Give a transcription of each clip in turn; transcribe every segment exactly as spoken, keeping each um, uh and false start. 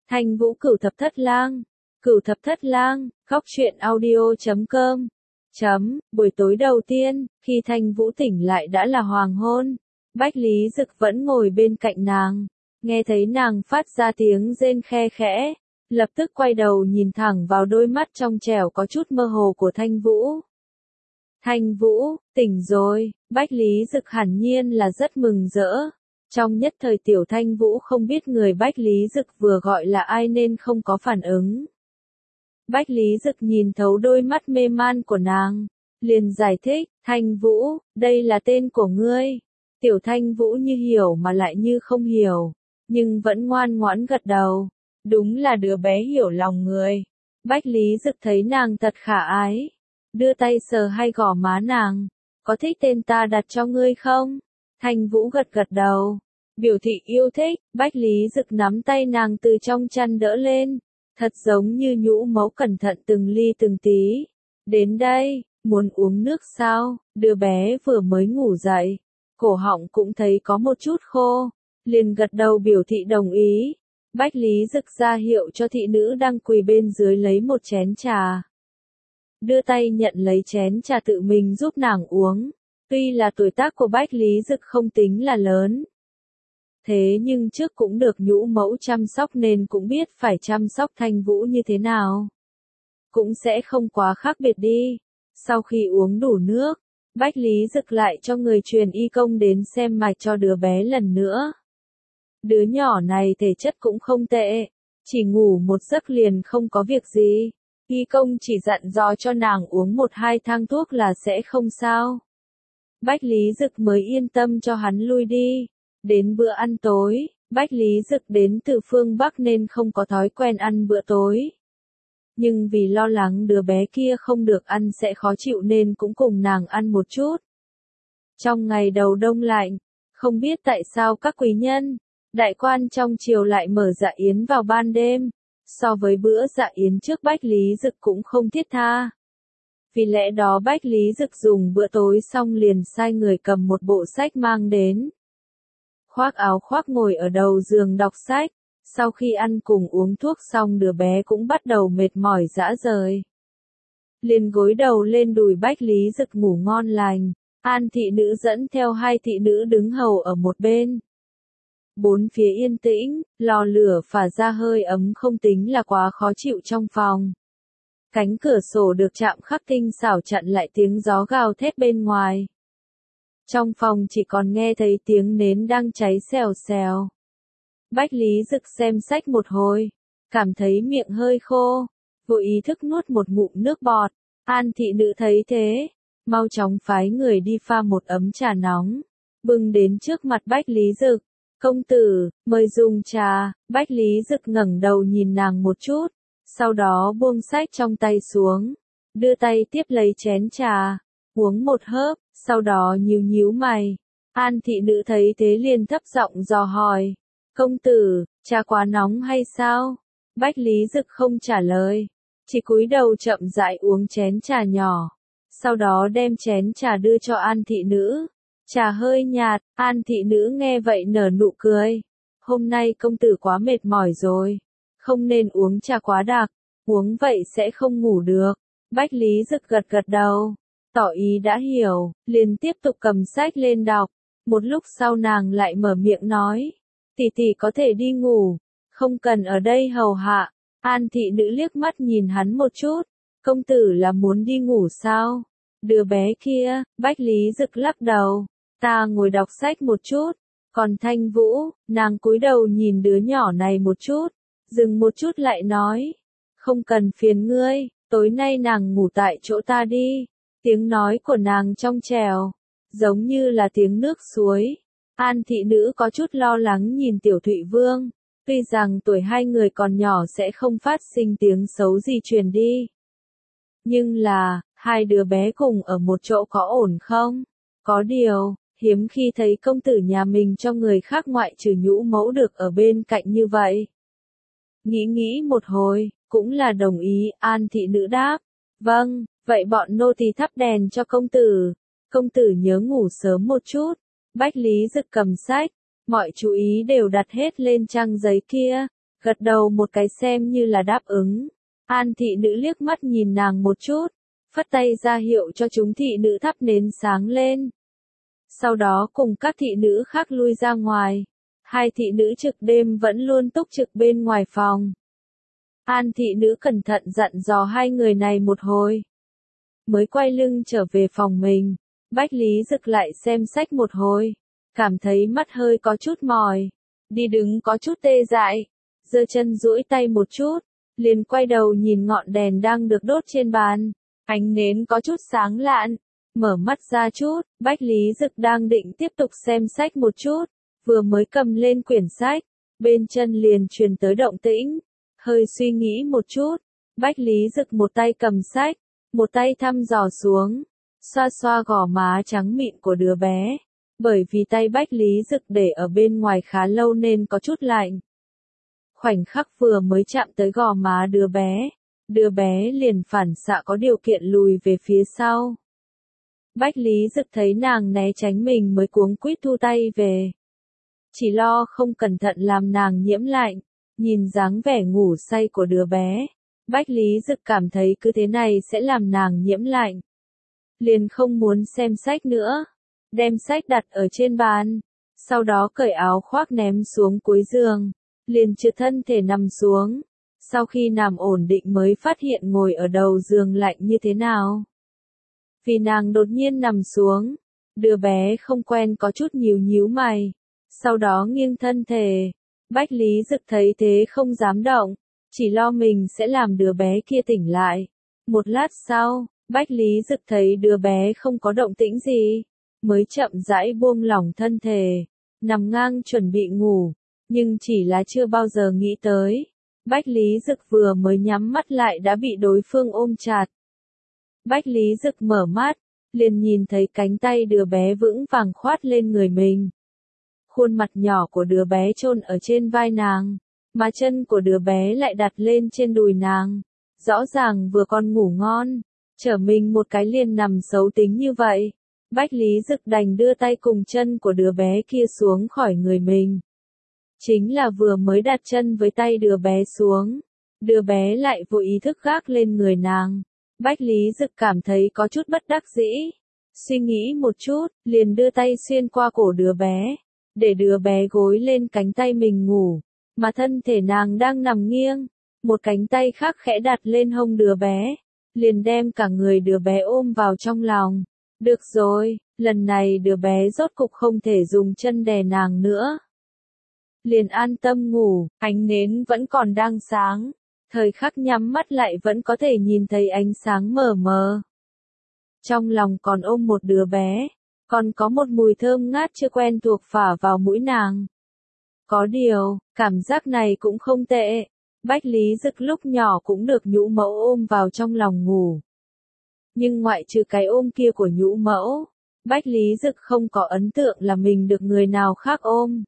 Thanh Vũ Cửu Thập Thất Lang. Cửu Thập Thất Lang, khóc chuyện audio chấm com. Chấm, buổi tối đầu tiên, khi Thanh Vũ tỉnh lại đã là hoàng hôn. Bách Lý Dực vẫn ngồi bên cạnh nàng. Nghe thấy nàng phát ra tiếng rên khe khẽ. Lập tức quay đầu nhìn thẳng vào đôi mắt trong trẻo có chút mơ hồ của Thanh Vũ. Thanh Vũ, tỉnh rồi, Bách Lý Dực hẳn nhiên là rất mừng rỡ. Trong nhất thời tiểu Thanh Vũ không biết người Bách Lý Dực vừa gọi là ai nên không có phản ứng. Bách Lý Dực nhìn thấu đôi mắt mê man của nàng, liền giải thích, Thanh Vũ, đây là tên của ngươi. Tiểu Thanh Vũ như hiểu mà lại như không hiểu, nhưng vẫn ngoan ngoãn gật đầu. Đúng là đứa bé hiểu lòng người. Bách Lý Dực thấy nàng thật khả ái, đưa tay sờ hai gò má nàng. Có thích tên ta đặt cho ngươi không? Thanh Vũ gật gật đầu, biểu thị yêu thích. Bách Lý Dực nắm tay nàng từ trong chăn đỡ lên, thật giống như nhũ mẫu cẩn thận từng ly từng tí. Đến đây, muốn uống nước sao? Đứa bé vừa mới ngủ dậy, cổ họng cũng thấy có một chút khô, liền gật đầu biểu thị đồng ý. Bách Lý Dực ra hiệu cho thị nữ đang quỳ bên dưới lấy một chén trà. Đưa tay nhận lấy chén trà tự mình giúp nàng uống. Tuy là tuổi tác của Bách Lý Dực không tính là lớn, thế nhưng trước cũng được nhũ mẫu chăm sóc nên cũng biết phải chăm sóc Thanh Vũ như thế nào. Cũng sẽ không quá khác biệt đi. Sau khi uống đủ nước, Bách Lý Dực lại cho người truyền y công đến xem mạch cho đứa bé lần nữa. Đứa nhỏ này thể chất cũng không tệ, chỉ ngủ một giấc liền không có việc gì. Y công chỉ dặn dò cho nàng uống một hai thang thuốc là sẽ không sao. Bách Lý Dực mới yên tâm cho hắn lui đi. Đến bữa ăn tối, Bách Lý Dực đến từ phương Bắc nên không có thói quen ăn bữa tối. Nhưng vì lo lắng đứa bé kia không được ăn sẽ khó chịu nên cũng cùng nàng ăn một chút. Trong ngày đầu đông lạnh, không biết tại sao các quý nhân, đại quan trong triều lại mở dạ yến vào ban đêm. So với bữa dạ yến trước Bách Lý Dực cũng không thiết tha. Vì lẽ đó Bách Lý Dực dùng bữa tối xong liền sai người cầm một bộ sách mang đến. Khoác áo khoác ngồi ở đầu giường đọc sách. Sau khi ăn cùng uống thuốc xong đứa bé cũng bắt đầu mệt mỏi rã rời. Liền gối đầu lên đùi Bách Lý Dực ngủ ngon lành. An thị nữ dẫn theo hai thị nữ đứng hầu ở một bên. Bốn phía yên tĩnh, lò lửa phả ra hơi ấm không tính là quá khó chịu trong phòng. Cánh cửa sổ được chạm khắc tinh xảo chặn lại tiếng gió gào thét bên ngoài. Trong phòng chỉ còn nghe thấy tiếng nến đang cháy xèo xèo. Bách Lý Dực xem sách một hồi, cảm thấy miệng hơi khô, vô ý thức nuốt một ngụm nước bọt. An thị nữ thấy thế, mau chóng phái người đi pha một ấm trà nóng, bưng đến trước mặt Bách Lý Dực. Công tử, mời dùng trà. Bách Lý Dực ngẩng đầu nhìn nàng một chút, sau đó buông sách trong tay xuống, đưa tay tiếp lấy chén trà, uống một hớp, sau đó nhíu nhíu mày. An thị nữ thấy thế liền thấp giọng dò hỏi, công tử, trà quá nóng hay sao? Bách Lý Dực không trả lời, chỉ cúi đầu chậm rãi uống chén trà nhỏ, sau đó đem chén trà đưa cho An thị nữ. Trà hơi nhạt. An thị nữ nghe vậy nở nụ cười. Hôm nay công tử quá mệt mỏi rồi, không nên uống trà quá đặc, uống vậy sẽ không ngủ được. Bách Lý Dực gật gật đầu, tỏ ý đã hiểu, liền tiếp tục cầm sách lên đọc. Một lúc sau nàng lại mở miệng nói, tỷ tỷ có thể đi ngủ, không cần ở đây hầu hạ. An thị nữ liếc mắt nhìn hắn một chút, công tử là muốn đi ngủ sao? Đứa bé kia. Bách Lý Dực lắc đầu, ta ngồi đọc sách một chút. Còn Thanh Vũ, nàng cúi đầu nhìn đứa nhỏ này một chút, dừng một chút lại nói, không cần phiền ngươi, tối nay nàng ngủ tại chỗ ta đi. Tiếng nói của nàng trong trẻo, giống như là tiếng nước suối. An thị nữ có chút lo lắng nhìn Tiểu Thụy Vương, tuy rằng tuổi hai người còn nhỏ sẽ không phát sinh tiếng xấu gì truyền đi. Nhưng là, hai đứa bé cùng ở một chỗ có ổn không? Có điều, hiếm khi thấy công tử nhà mình cho người khác ngoại trừ nhũ mẫu được ở bên cạnh như vậy. Nghĩ nghĩ một hồi, cũng là đồng ý. An thị nữ đáp, vâng, vậy bọn nô tỳ thắp đèn cho công tử. Công tử nhớ ngủ sớm một chút. Bách Lý Dực cầm sách, mọi chú ý đều đặt hết lên trang giấy kia. gật đầu một cái xem như là đáp ứng. An thị nữ liếc mắt nhìn nàng một chút, phất tay ra hiệu cho chúng thị nữ thắp nến sáng lên. Sau đó cùng các thị nữ khác lui ra ngoài. Hai thị nữ trực đêm vẫn luôn túc trực bên ngoài phòng. An thị nữ cẩn thận dặn dò hai người này một hồi. Mới quay lưng trở về phòng mình, Bách Lý Dực lại xem sách một hồi. Cảm thấy mắt hơi có chút mỏi. Đi đứng có chút tê dại. Giơ chân duỗi tay một chút. Liền quay đầu nhìn ngọn đèn đang được đốt trên bàn. Ánh nến có chút sáng lạn. Mở mắt ra chút, Bách Lý Dực đang định tiếp tục xem sách một chút. Vừa mới cầm lên quyển sách, bên chân liền truyền tới động tĩnh. Hơi suy nghĩ một chút, Bách Lý Dực một tay cầm sách, một tay thăm dò xuống, xoa xoa gò má trắng mịn của đứa bé. Bởi vì tay Bách Lý Dực để ở bên ngoài khá lâu nên có chút lạnh. Khoảnh khắc vừa mới chạm tới gò má đứa bé, đứa bé liền phản xạ có điều kiện lùi về phía sau. Bách Lý Dực thấy nàng né tránh mình mới cuống quýt thu tay về. Chỉ lo không cẩn thận làm nàng nhiễm lạnh, nhìn dáng vẻ ngủ say của đứa bé. Bách Lý Dực cảm thấy cứ thế này sẽ làm nàng nhiễm lạnh. Liền không muốn xem sách nữa, đem sách đặt ở trên bàn, sau đó cởi áo khoác ném xuống cuối giường, liền trượt thân thể nằm xuống. Sau khi nằm ổn định mới phát hiện ngồi ở đầu giường lạnh như thế nào. Vì nàng đột nhiên nằm xuống, đứa bé không quen có chút nhíu nhíu mày, sau đó nghiêng thân thể. Bách Lý Dực thấy thế không dám động, chỉ lo mình sẽ làm đứa bé kia tỉnh lại. Một lát sau, Bách Lý Dực thấy đứa bé không có động tĩnh gì, mới chậm rãi buông lỏng thân thể, nằm ngang chuẩn bị ngủ, nhưng chỉ là chưa bao giờ nghĩ tới. Bách Lý Dực vừa mới nhắm mắt lại đã bị đối phương ôm chặt. Bách Lý Dực mở mắt, liền nhìn thấy cánh tay đứa bé vững vàng khoát lên người mình. Khuôn mặt nhỏ của đứa bé chôn ở trên vai nàng, mà chân của đứa bé lại đặt lên trên đùi nàng. Rõ ràng vừa còn ngủ ngon, trở mình một cái liền nằm xấu tính như vậy. Bách Lý Dực đành đưa tay cùng chân của đứa bé kia xuống khỏi người mình. Chính là vừa mới đặt chân với tay đứa bé xuống, đứa bé lại vô ý thức gác lên người nàng. Bách Lý Dực cảm thấy có chút bất đắc dĩ. Suy nghĩ một chút, liền đưa tay xuyên qua cổ đứa bé, để đứa bé gối lên cánh tay mình ngủ, mà thân thể nàng đang nằm nghiêng, một cánh tay khác khẽ đặt lên hông đứa bé, liền đem cả người đứa bé ôm vào trong lòng. Được rồi, lần này đứa bé rốt cục không thể dùng chân đè nàng nữa. Liền an tâm ngủ, ánh nến vẫn còn đang sáng, thời khắc nhắm mắt lại vẫn có thể nhìn thấy ánh sáng mờ mờ. Trong lòng còn ôm một đứa bé, còn có một mùi thơm ngát chưa quen thuộc phả vào mũi nàng. Có điều, cảm giác này cũng không tệ. Bách Lý Dực lúc nhỏ cũng được nhũ mẫu ôm vào trong lòng ngủ. Nhưng ngoại trừ cái ôm kia của nhũ mẫu, Bách Lý Dực không có ấn tượng là mình được người nào khác ôm.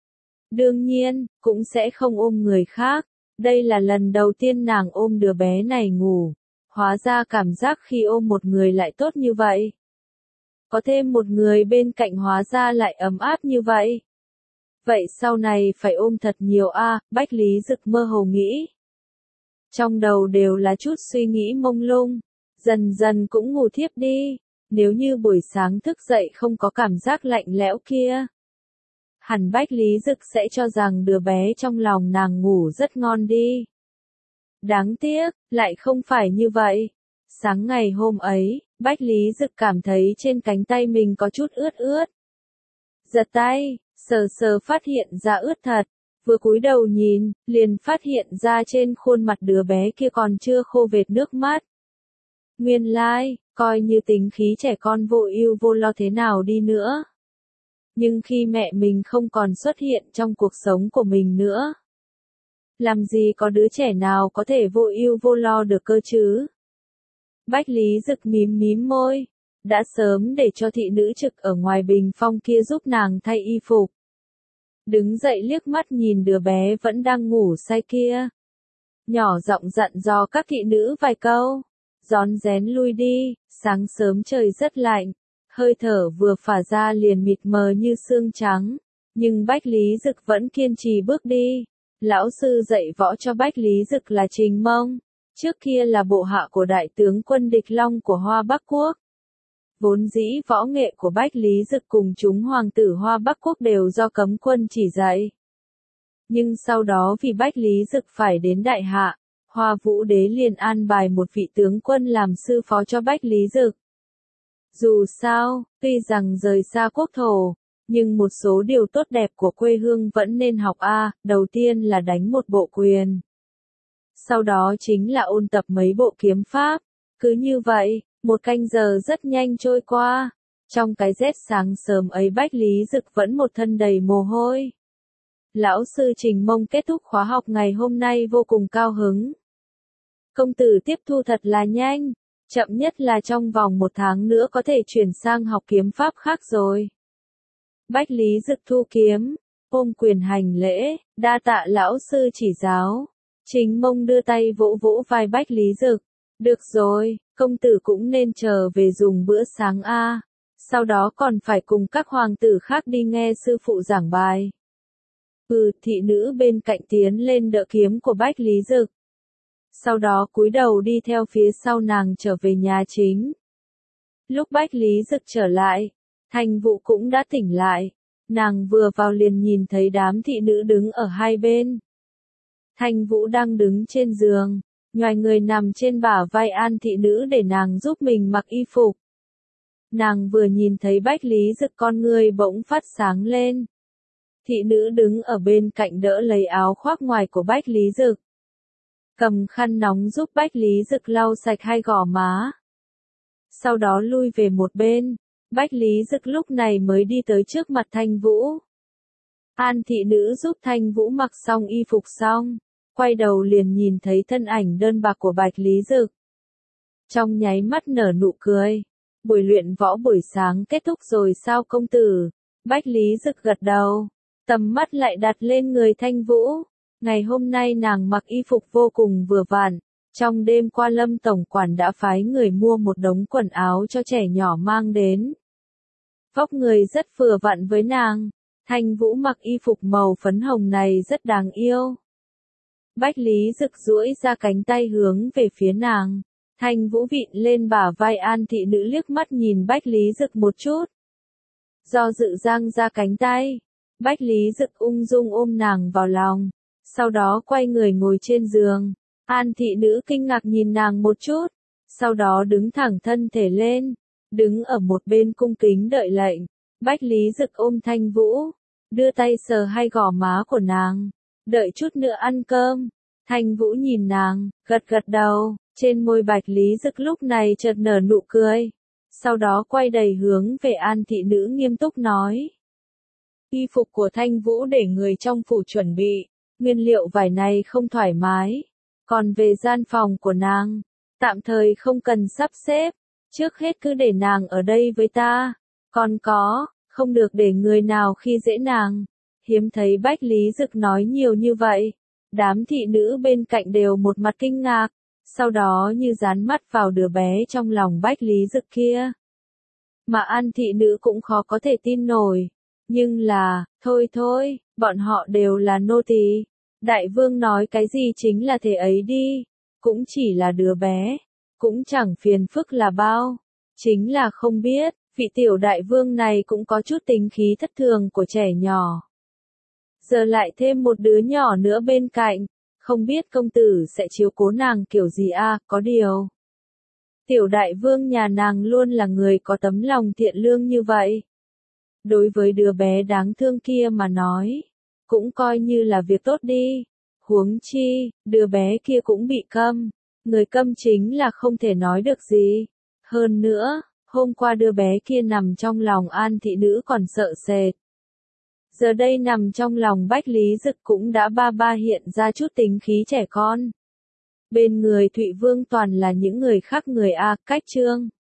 Đương nhiên, cũng sẽ không ôm người khác. Đây là lần đầu tiên nàng ôm đứa bé này ngủ. Hóa ra cảm giác khi ôm một người lại tốt như vậy. Có thêm một người bên cạnh hóa ra lại ấm áp như vậy. Vậy sau này phải ôm thật nhiều a, à, Bách Lý Dực mơ hồ nghĩ. Trong đầu đều là chút suy nghĩ mông lung, dần dần cũng ngủ thiếp đi. Nếu như buổi sáng thức dậy không có cảm giác lạnh lẽo kia, hẳn Bách Lý Dực sẽ cho rằng đứa bé trong lòng nàng ngủ rất ngon đi. Đáng tiếc, lại không phải như vậy. Sáng ngày hôm ấy, Bách Lý Dực cảm thấy trên cánh tay mình có chút ướt ướt. Giật tay, sờ sờ phát hiện ra ướt thật, vừa cúi đầu nhìn, liền phát hiện ra trên khuôn mặt đứa bé kia còn chưa khô vệt nước mắt. Nguyên lai, like, coi như tính khí trẻ con vô ưu vô lo thế nào đi nữa. Nhưng khi mẹ mình không còn xuất hiện trong cuộc sống của mình nữa, làm gì có đứa trẻ nào có thể vô ưu vô lo được cơ chứ? Bách Lý Dực mím mím môi, đã sớm để cho thị nữ trực ở ngoài bình phong kia giúp nàng thay y phục. Đứng dậy liếc mắt nhìn đứa bé vẫn đang ngủ say kia. Nhỏ giọng dặn dò các thị nữ vài câu, rón rén lui đi, sáng sớm trời rất lạnh, hơi thở vừa phả ra liền mịt mờ như sương trắng, nhưng Bách Lý Dực vẫn kiên trì bước đi. Lão sư dạy võ cho Bách Lý Dực là Trình Mông, trước kia là bộ hạ của đại tướng quân Địch Long của Hoa Bắc Quốc. Vốn dĩ võ nghệ của Bách Lý Dực cùng chúng hoàng tử Hoa Bắc Quốc đều do cấm quân chỉ dạy. Nhưng sau đó vì Bách Lý Dực phải đến đại hạ, Hoa Vũ Đế liền an bài một vị tướng quân làm sư phó cho Bách Lý Dực. Dù sao, tuy rằng rời xa quốc thổ, nhưng một số điều tốt đẹp của quê hương vẫn nên học a, đầu tiên là đánh một bộ quyền. Sau đó chính là ôn tập mấy bộ kiếm pháp. Cứ như vậy, một canh giờ rất nhanh trôi qua. Trong cái rét sáng sớm ấy Bách Lý Dực vẫn một thân đầy mồ hôi. Lão sư Trình Mông kết thúc khóa học ngày hôm nay vô cùng cao hứng. Công tử tiếp thu thật là nhanh, chậm nhất là trong vòng một tháng nữa có thể chuyển sang học kiếm pháp khác rồi. Bách Lý Dực thu kiếm, ôm quyền hành lễ, đa tạ lão sư chỉ giáo. Trình Mông đưa tay vỗ vỗ vai Bách Lý Dực. Được rồi, công tử cũng nên chờ về dùng bữa sáng a. Sau đó còn phải cùng các hoàng tử khác đi nghe sư phụ giảng bài. Ừ, thị nữ bên cạnh tiến lên đỡ kiếm của Bách Lý Dực. Sau đó cúi đầu đi theo phía sau nàng trở về nhà chính. Lúc Bách Lý Dực trở lại, Thanh Vũ cũng đã tỉnh lại. Nàng vừa vào liền nhìn thấy đám thị nữ đứng ở hai bên. Thanh Vũ đang đứng trên giường, nhoài người nằm trên bả vai An thị nữ để nàng giúp mình mặc y phục. Nàng vừa nhìn thấy Bách Lý Dực con người bỗng phát sáng lên. Thị nữ đứng ở bên cạnh đỡ lấy áo khoác ngoài của Bách Lý Dực. Cầm khăn nóng giúp Bách Lý Dực lau sạch hai gò má. Sau đó lui về một bên, Bách Lý Dực lúc này mới đi tới trước mặt Thanh Vũ. An thị nữ giúp Thanh Vũ mặc xong y phục xong, quay đầu liền nhìn thấy thân ảnh đơn bạc của Bách Lý Dực. Trong nháy mắt nở nụ cười. Buổi luyện võ buổi sáng kết thúc rồi sao công tử? Bách Lý Dực gật đầu, tầm mắt lại đặt lên người Thanh Vũ. Ngày hôm nay nàng mặc y phục vô cùng vừa vặn. Trong đêm qua Lâm tổng quản đã phái người mua một đống quần áo cho trẻ nhỏ mang đến. Vóc người rất vừa vặn với nàng. Thanh Vũ mặc y phục màu phấn hồng này rất đáng yêu. Bách Lý Dực duỗi ra cánh tay hướng về phía nàng. Thanh Vũ vịn lên bả vai An thị nữ liếc mắt nhìn Bách Lý Dực một chút. Do dự giang ra cánh tay, Bách Lý Dực ung dung ôm nàng vào lòng, sau đó quay người ngồi trên giường. An thị nữ kinh ngạc nhìn nàng một chút, sau đó đứng thẳng thân thể lên, đứng ở một bên cung kính đợi lệnh. Bách Lý Dực ôm Thanh Vũ, đưa tay sờ hai gò má của nàng, đợi chút nữa ăn cơm. Thanh Vũ nhìn nàng, gật gật đầu, trên môi Bách Lý Dực lúc này chợt nở nụ cười, sau đó quay đầy hướng về An thị nữ nghiêm túc nói. Y phục của Thanh Vũ để người trong phủ chuẩn bị, nguyên liệu vải này không thoải mái, còn về gian phòng của nàng, tạm thời không cần sắp xếp, trước hết cứ để nàng ở đây với ta, còn có, không được để người nào khi dễ nàng. Hiếm thấy Bách Lý Dực nói nhiều như vậy, đám thị nữ bên cạnh đều một mặt kinh ngạc, sau đó như dán mắt vào đứa bé trong lòng Bách Lý Dực kia. Mà An thị nữ cũng khó có thể tin nổi, nhưng là, thôi thôi, bọn họ đều là nô tỳ. Đại vương nói cái gì chính là thế ấy đi, cũng chỉ là đứa bé, cũng chẳng phiền phức là bao, chính là không biết, vị tiểu đại vương này cũng có chút tính khí thất thường của trẻ nhỏ. Giờ lại thêm một đứa nhỏ nữa bên cạnh, không biết công tử sẽ chiếu cố nàng kiểu gì a, có điều. Tiểu đại vương nhà nàng luôn là người có tấm lòng thiện lương như vậy. Đối với đứa bé đáng thương kia mà nói, cũng coi như là việc tốt đi. Huống chi, đứa bé kia cũng bị câm. Người câm chính là không thể nói được gì. Hơn nữa, hôm qua đứa bé kia nằm trong lòng An thị nữ còn sợ sệt. Giờ đây nằm trong lòng Bách Lý Dực cũng đã ba ba hiện ra chút tính khí trẻ con. Bên người Thụy Vương toàn là những người khác người A, cách trương.